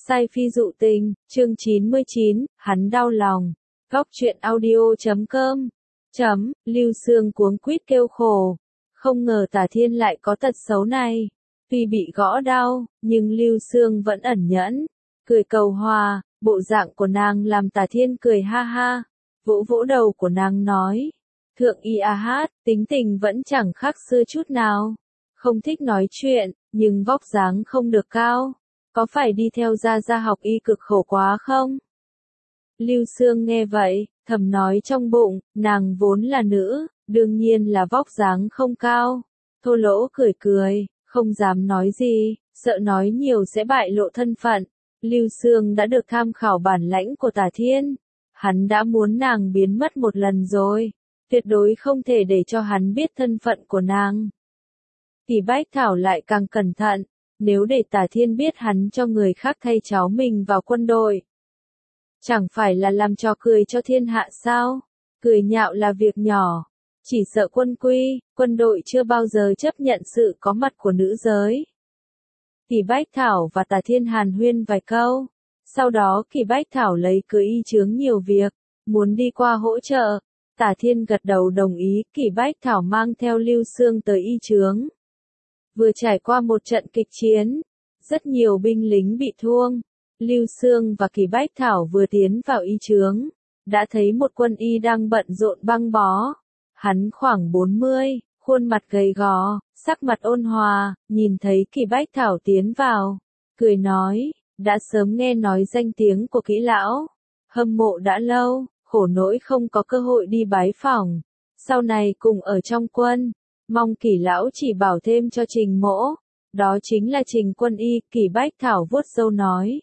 Sai phi dụ tình, chương 99, hắn đau lòng. Góc truyện audio.com. Lưu Sương cuống quýt kêu khổ. Không ngờ Tả Thiên lại có tật xấu này. Tuy bị gõ đau, nhưng Lưu Sương vẫn ẩn nhẫn, cười cầu hòa, bộ dạng của nàng làm Tả Thiên cười ha ha, vỗ vỗ đầu của nàng nói. Thượng y a hát, tính tình vẫn chẳng khác xưa chút nào. Không thích nói chuyện, nhưng vóc dáng không được cao. Có phải đi theo gia học y cực khổ quá không? Lưu Sương nghe vậy, thầm nói trong bụng, nàng vốn là nữ, đương nhiên là vóc dáng không cao. Thô Lỗ cười cười, không dám nói gì, sợ nói nhiều sẽ bại lộ thân phận. Lưu Sương đã được tham khảo bản lãnh của Tả Thiên. Hắn đã muốn nàng biến mất một lần rồi, tuyệt đối không thể để cho hắn biết thân phận của nàng. Kỳ Bách Thảo lại càng cẩn thận, nếu để Tả Thiên biết hắn cho người khác thay cháu mình vào quân đội. Chẳng phải là làm trò cười cho thiên hạ sao? Cười nhạo là việc nhỏ. Chỉ sợ quân đội chưa bao giờ chấp nhận sự có mặt của nữ giới. Kỳ Bách Thảo và Tả Thiên hàn huyên vài câu. Sau đó Kỳ Bách Thảo lấy cớ y chướng nhiều việc, muốn đi qua hỗ trợ. Tả Thiên gật đầu đồng ý, Kỳ Bách Thảo mang theo Lưu Sương tới y chướng. Vừa trải qua một trận kịch chiến, rất nhiều binh lính bị thương. Lưu Sương và Kỳ Bách Thảo vừa tiến vào y chướng, đã thấy một quân y đang bận rộn băng bó. Hắn khoảng 40, khuôn mặt gầy gò, sắc mặt ôn hòa, nhìn thấy Kỳ Bách Thảo tiến vào, cười nói, đã sớm nghe nói danh tiếng của Kỹ lão, hâm mộ đã lâu, khổ nỗi không có cơ hội đi bái phỏng, sau này cùng ở trong quân, mong Kỷ lão chỉ bảo thêm cho Trình mỗ, đó chính là Trình quân y. Kỳ Bách Thảo vuốt râu nói.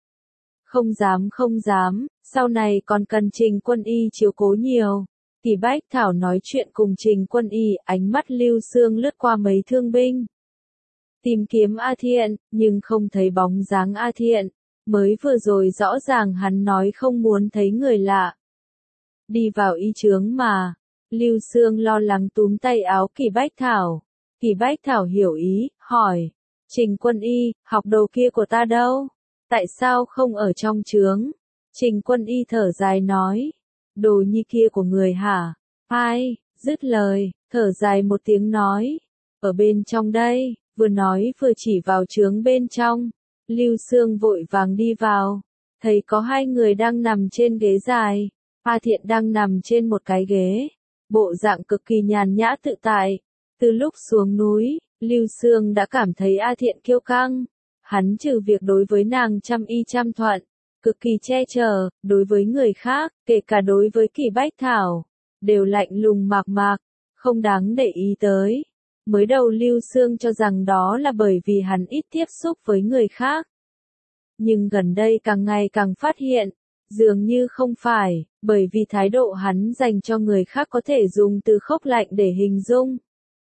Không dám, sau này còn cần Trình quân y chiếu cố nhiều. Kỳ Bách Thảo nói chuyện cùng Trình quân y, ánh mắt Lưu Sương lướt qua mấy thương binh. Tìm kiếm A Thiện, nhưng không thấy bóng dáng A Thiện, mới vừa rồi rõ ràng hắn nói không muốn thấy người lạ. Đi vào y chướng mà, Lưu Sương lo lắng túm tay áo Kỳ Bách Thảo. Kỳ Bách Thảo hiểu ý, hỏi, Trình quân y, học đồ kia của ta đâu? Tại sao không ở trong chướng? Trình quân y thở dài nói, đồ nhi kia của người hả? Ai? Dứt lời, thở dài một tiếng nói, ở bên trong đây, vừa nói vừa chỉ vào chướng bên trong. Lưu Sương vội vàng đi vào, thấy có hai người đang nằm trên ghế dài. A Thiện đang nằm trên một cái ghế, bộ dạng cực kỳ nhàn nhã tự tại. Từ lúc xuống núi, Lưu Sương đã cảm thấy A Thiện kiêu căng. Hắn trừ việc đối với nàng chăm y chăm thuận, cực kỳ che chở, đối với người khác, kể cả đối với Kỳ Bách Thảo, đều lạnh lùng mạc mạc, không đáng để ý tới. Mới đầu Lưu Sương cho rằng đó là bởi vì hắn ít tiếp xúc với người khác. Nhưng gần đây càng ngày càng phát hiện, dường như không phải, bởi vì thái độ hắn dành cho người khác có thể dùng từ khốc lạnh để hình dung.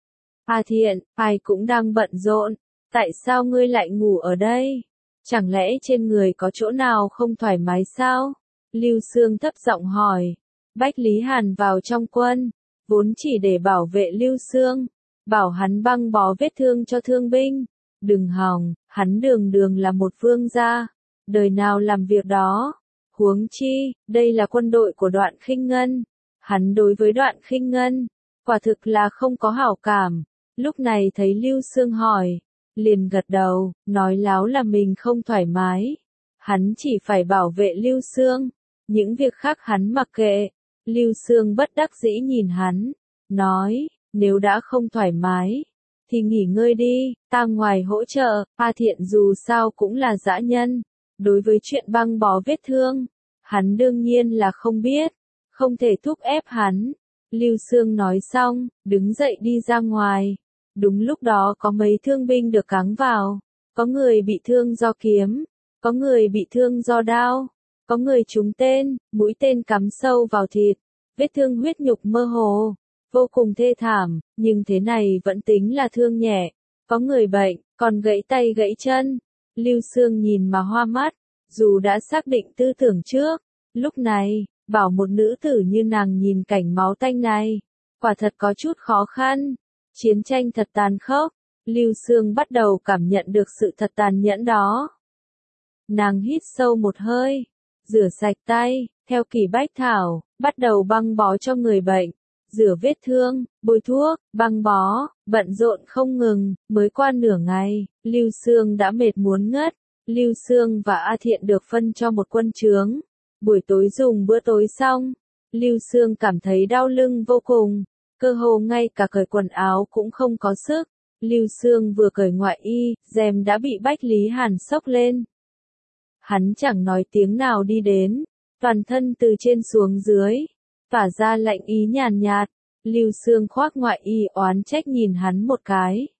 A Thiện, ai cũng đang bận rộn, tại sao ngươi lại ngủ ở đây? Chẳng lẽ trên người có chỗ nào không thoải mái sao? Lưu Sương thấp giọng hỏi. Bách Lý Hàn vào trong quân, vốn chỉ để bảo vệ Lưu Sương, bảo hắn băng bó vết thương cho thương binh. Đừng hòng, hắn đường là một vương gia, đời nào làm việc đó. Huống chi, đây là quân đội của Đoạn Khinh Ngân. Hắn đối với Đoạn Khinh Ngân, quả thực là không có hảo cảm. Lúc này thấy Lưu Sương hỏi, liền gật đầu, nói láo là mình không thoải mái. Hắn chỉ phải bảo vệ Lưu Sương, những việc khác hắn mặc kệ. Lưu Sương bất đắc dĩ nhìn hắn, nói, nếu đã không thoải mái, thì nghỉ ngơi đi, ta ngoài hỗ trợ. A Thiện dù sao cũng là dã nhân, đối với chuyện băng bó vết thương, hắn đương nhiên là không biết, không thể thúc ép hắn. Lưu Sương nói xong, đứng dậy đi ra ngoài. Đúng lúc đó có mấy thương binh được cáng vào, có người bị thương do kiếm, có người bị thương do đao, có người trúng tên, mũi tên cắm sâu vào thịt, vết thương huyết nhục mơ hồ, vô cùng thê thảm, nhưng thế này vẫn tính là thương nhẹ, có người bệnh, còn gãy tay gãy chân. Lưu Sương nhìn mà hoa mắt, dù đã xác định tư tưởng trước, lúc này, bảo một nữ tử như nàng nhìn cảnh máu tanh này, quả thật có chút khó khăn. Chiến tranh thật tàn khốc, Lưu Sương bắt đầu cảm nhận được sự thật tàn nhẫn đó. Nàng hít sâu một hơi, rửa sạch tay, theo Kỷ Bách Thảo, bắt đầu băng bó cho người bệnh. Rửa vết thương, bôi thuốc, băng bó, bận rộn không ngừng, mới qua nửa ngày, Lưu Xương đã mệt muốn ngất. Lưu Xương và A Thiện được phân cho một quân trướng. Buổi tối dùng bữa tối xong, Lưu Xương cảm thấy đau lưng vô cùng, cơ hồ ngay cả cởi quần áo cũng không có sức. Lưu Xương vừa cởi ngoại y, rèm đã bị Bách Lý Hàn xốc lên. Hắn chẳng nói tiếng nào đi đến, toàn thân từ trên xuống dưới, tỏa ra lạnh ý nhàn nhạt. Lưu Xương khoác ngoại y oán trách nhìn hắn một cái.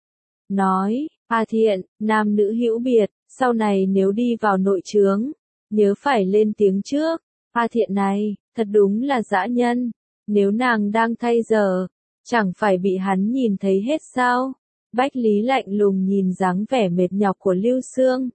Nói, A Thiện, nam nữ hữu biệt, sau này nếu đi vào nội trướng, nhớ phải lên tiếng trước. A Thiện này, thật đúng là dã nhân, nếu nàng đang thay giờ, chẳng phải bị hắn nhìn thấy hết sao? Bách Lý lạnh lùng nhìn dáng vẻ mệt nhọc của Lưu Xương.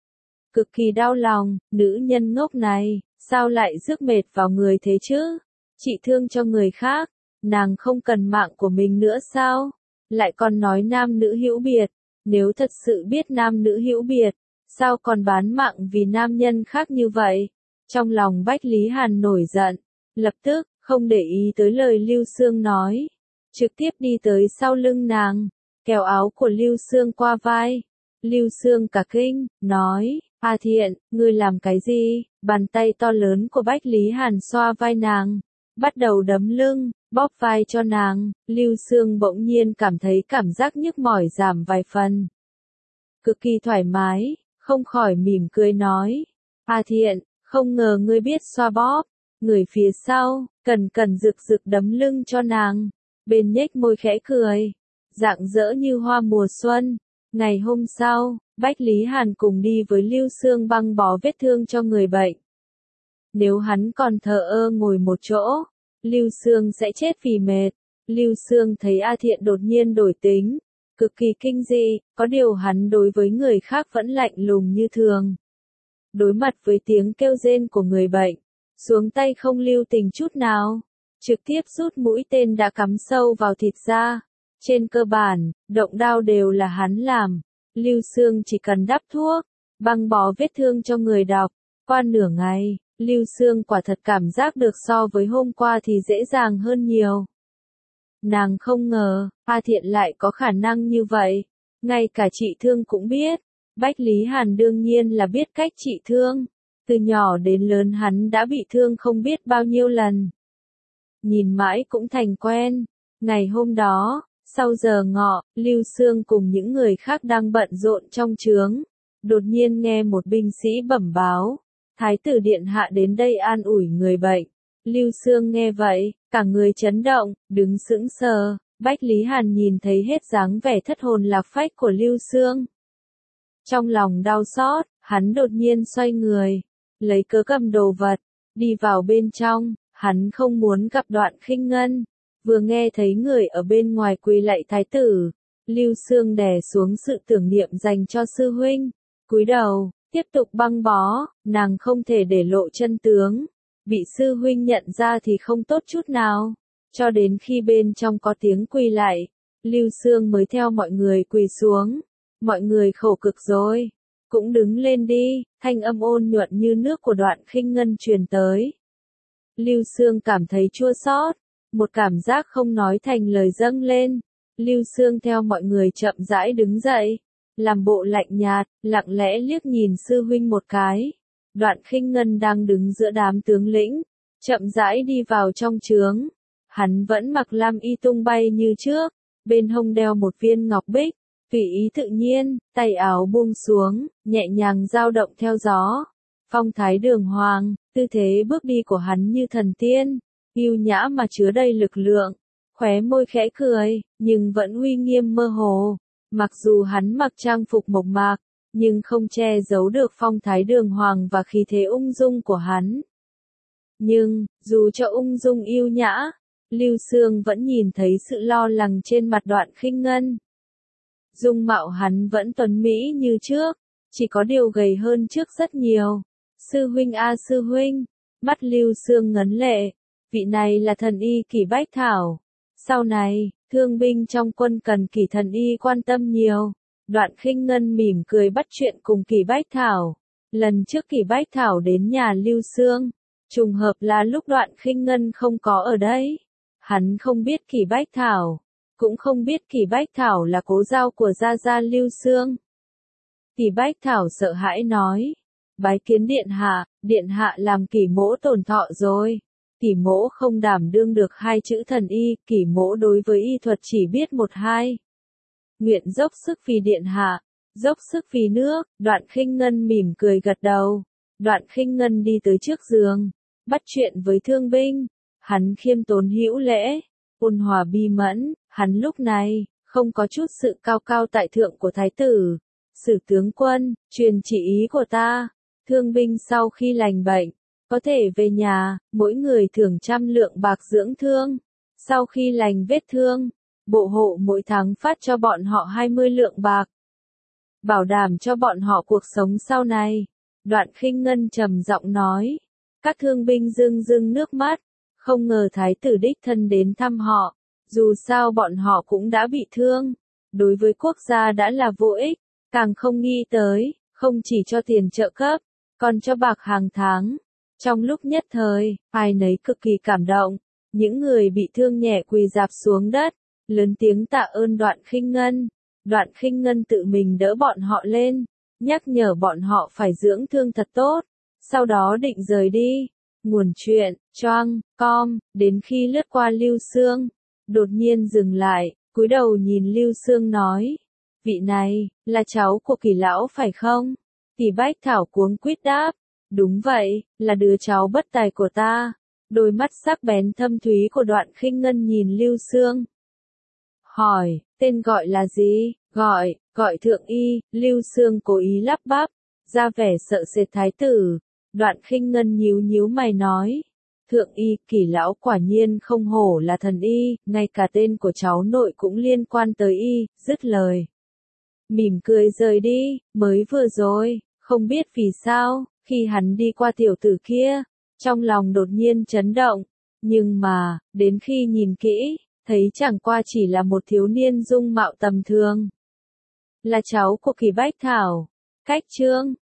Cực kỳ đau lòng, nữ nhân ngốc này, sao lại rước mệt vào người thế chứ? Trị thương cho người khác, nàng không cần mạng của mình nữa sao? Lại còn nói nam nữ hữu biệt, nếu thật sự biết nam nữ hữu biệt, sao còn bán mạng vì nam nhân khác như vậy? Trong lòng Bách Lý Hàn nổi giận, lập tức, không để ý tới lời Lưu Xương nói, trực tiếp đi tới sau lưng nàng, kéo áo của Lưu Xương qua vai. Lưu Xương cả kinh, nói, A Thiện, ngươi làm cái gì? Bàn tay to lớn của Bách Lý Hàn xoa vai nàng, bắt đầu đấm lưng, bóp vai cho nàng. Lưu Xương bỗng nhiên cảm thấy cảm giác nhức mỏi giảm vài phần. Cực kỳ thoải mái, không khỏi mỉm cười nói, A Thiện, không ngờ ngươi biết xoa bóp. Người phía sau, cần rực rực đấm lưng cho nàng, bên nhếch môi khẽ cười, rạng rỡ như hoa mùa xuân. Ngày hôm sau, Bách Lý Hàn cùng đi với Lưu Xương băng bó vết thương cho người bệnh. Nếu hắn còn thờ ơ ngồi một chỗ, Lưu Xương sẽ chết vì mệt. Lưu Xương thấy A Thiện đột nhiên đổi tính, cực kỳ kinh dị, có điều hắn đối với người khác vẫn lạnh lùng như thường. Đối mặt với tiếng kêu rên của người bệnh, xuống tay không lưu tình chút nào, trực tiếp rút mũi tên đã cắm sâu vào thịt ra. Trên cơ bản, động đao đều là hắn làm. Lưu Xương chỉ cần đắp thuốc, băng bó vết thương cho người đọc. Qua nửa ngày, Lưu Xương quả thật cảm giác được so với hôm qua thì dễ dàng hơn nhiều. Nàng không ngờ, A Thiện lại có khả năng như vậy. Ngay cả trị thương cũng biết. Bách Lý Hàn đương nhiên là biết cách trị thương. Từ nhỏ đến lớn hắn đã bị thương không biết bao nhiêu lần. Nhìn mãi cũng thành quen. Ngày hôm đó, sau giờ ngọ, Lưu Xương cùng những người khác đang bận rộn trong trướng. Đột nhiên nghe một binh sĩ bẩm báo, Thái tử điện hạ đến đây an ủi người bệnh. Lưu Xương nghe vậy, cả người chấn động, đứng sững sờ. Bách Lý Hàn nhìn thấy hết dáng vẻ thất hồn lạc phách của Lưu Xương. Trong lòng đau xót, hắn đột nhiên xoay người, lấy cớ cầm đồ vật, đi vào bên trong. Hắn không muốn gặp Đoạn Khinh Ngân. Vừa nghe thấy người ở bên ngoài quỳ lạy thái tử, Lưu Xương đè xuống sự tưởng niệm dành cho sư huynh, cúi đầu, tiếp tục băng bó. Nàng không thể để lộ chân tướng, bị sư huynh nhận ra thì không tốt chút nào. Cho đến khi bên trong có tiếng quỳ lạy, Lưu Xương mới theo mọi người quỳ xuống. Mọi người khổ cực rồi, cũng đứng lên đi. Thanh âm ôn nhuận như nước của Đoạn Khinh Ngân truyền tới. Lưu Xương cảm thấy chua xót, một cảm giác không nói thành lời dâng lên. Lưu Xương theo mọi người chậm rãi đứng dậy, làm bộ lạnh nhạt, lặng lẽ liếc nhìn sư huynh một cái. Đoạn Khinh Ngân đang đứng giữa đám tướng lĩnh, chậm rãi đi vào trong trướng. Hắn vẫn mặc lam y tung bay như trước, bên hông đeo một viên ngọc bích, tùy ý tự nhiên, tay áo buông xuống, nhẹ nhàng dao động theo gió. Phong thái đường hoàng, tư thế bước đi của hắn như thần tiên, yêu nhã mà chứa đầy lực lượng. Khóe môi khẽ cười, nhưng vẫn uy nghiêm mơ hồ. Mặc dù hắn mặc trang phục mộc mạc, nhưng không che giấu được phong thái đường hoàng và khí thế ung dung của hắn. Nhưng, dù cho ung dung yêu nhã, Lưu Xương vẫn nhìn thấy sự lo lắng trên mặt Đoạn Khinh Ngân. Dung mạo hắn vẫn tuấn mỹ như trước, chỉ có điều gầy hơn trước rất nhiều. Sư huynh a sư huynh, mắt Lưu Xương ngấn lệ, vị này là thần y Kỷ Bách Thảo. Sau này, thương binh trong quân cần Kỷ thần y quan tâm nhiều. Đoạn Khinh Ngân mỉm cười bắt chuyện cùng Kỷ Bách Thảo. Lần trước Kỷ Bách Thảo đến nhà Lưu Xương, trùng hợp là lúc Đoạn Khinh Ngân không có ở đây. Hắn không biết Kỷ Bách Thảo, cũng không biết Kỷ Bách Thảo là cố dao của gia gia Lưu Xương. Kỷ Bách Thảo sợ hãi nói, bái kiến điện hạ làm Kỷ mỗ tổn thọ rồi. Kỷ mỗ không đảm đương được hai chữ thần y, Kỷ mỗ đối với y thuật chỉ biết một hai. Nguyện dốc sức vì điện hạ, dốc sức vì nước. Đoạn Khinh Ngân mỉm cười gật đầu. Đoạn Khinh Ngân đi tới trước giường, bắt chuyện với thương binh. Hắn khiêm tốn hữu lễ, ôn hòa bi mẫn. Hắn lúc này không có chút sự cao cao tại thượng của thái tử. Sử tướng quân, truyền chỉ ý của ta. Thương binh sau khi lành bệnh, có thể về nhà, mỗi người thưởng 100 lượng bạc dưỡng thương. Sau khi lành vết thương, bộ hộ mỗi tháng phát cho bọn họ 20 lượng bạc. Bảo đảm cho bọn họ cuộc sống sau này. Đoạn Khinh Ngân trầm giọng nói. Các thương binh rưng rưng nước mắt. Không ngờ thái tử đích thân đến thăm họ. Dù sao bọn họ cũng đã bị thương. Đối với quốc gia đã là vô ích. Càng không nghĩ tới, không chỉ cho tiền trợ cấp, còn cho bạc hàng tháng. Trong lúc nhất thời, ai nấy cực kỳ cảm động. Những người bị thương nhẹ quỳ rạp xuống đất, lớn tiếng tạ ơn Đoạn Khinh Ngân. Đoạn Khinh Ngân tự mình đỡ bọn họ lên, nhắc nhở bọn họ phải dưỡng thương thật tốt, sau đó định rời đi. Nguồn chuyện, choang, com, đến khi lướt qua Lưu Xương, đột nhiên dừng lại, cúi đầu nhìn Lưu Xương nói, vị này, là cháu của Kỷ lão phải không? Kỷ Bách Thảo cuống quýt đáp, đúng vậy, là đứa cháu bất tài của ta. Đôi mắt sắc bén thâm thúy của Đoạn Khinh Ngân nhìn Lưu Xương. Hỏi, tên gọi là gì? Gọi thượng y. Lưu Xương cố ý lắp bắp, ra vẻ sợ sệt thái tử. Đoạn Khinh Ngân nhíu nhíu mày nói, thượng y, Kỷ lão quả nhiên không hổ là thần y, ngay cả tên của cháu nội cũng liên quan tới y. Dứt lời, mỉm cười rời đi. Mới vừa rồi, không biết vì sao, khi hắn đi qua tiểu tử kia, trong lòng đột nhiên chấn động, nhưng mà, đến khi nhìn kỹ, thấy chẳng qua chỉ là một thiếu niên dung mạo tầm thường. Là cháu của Kỷ Bách Thảo. Cách chương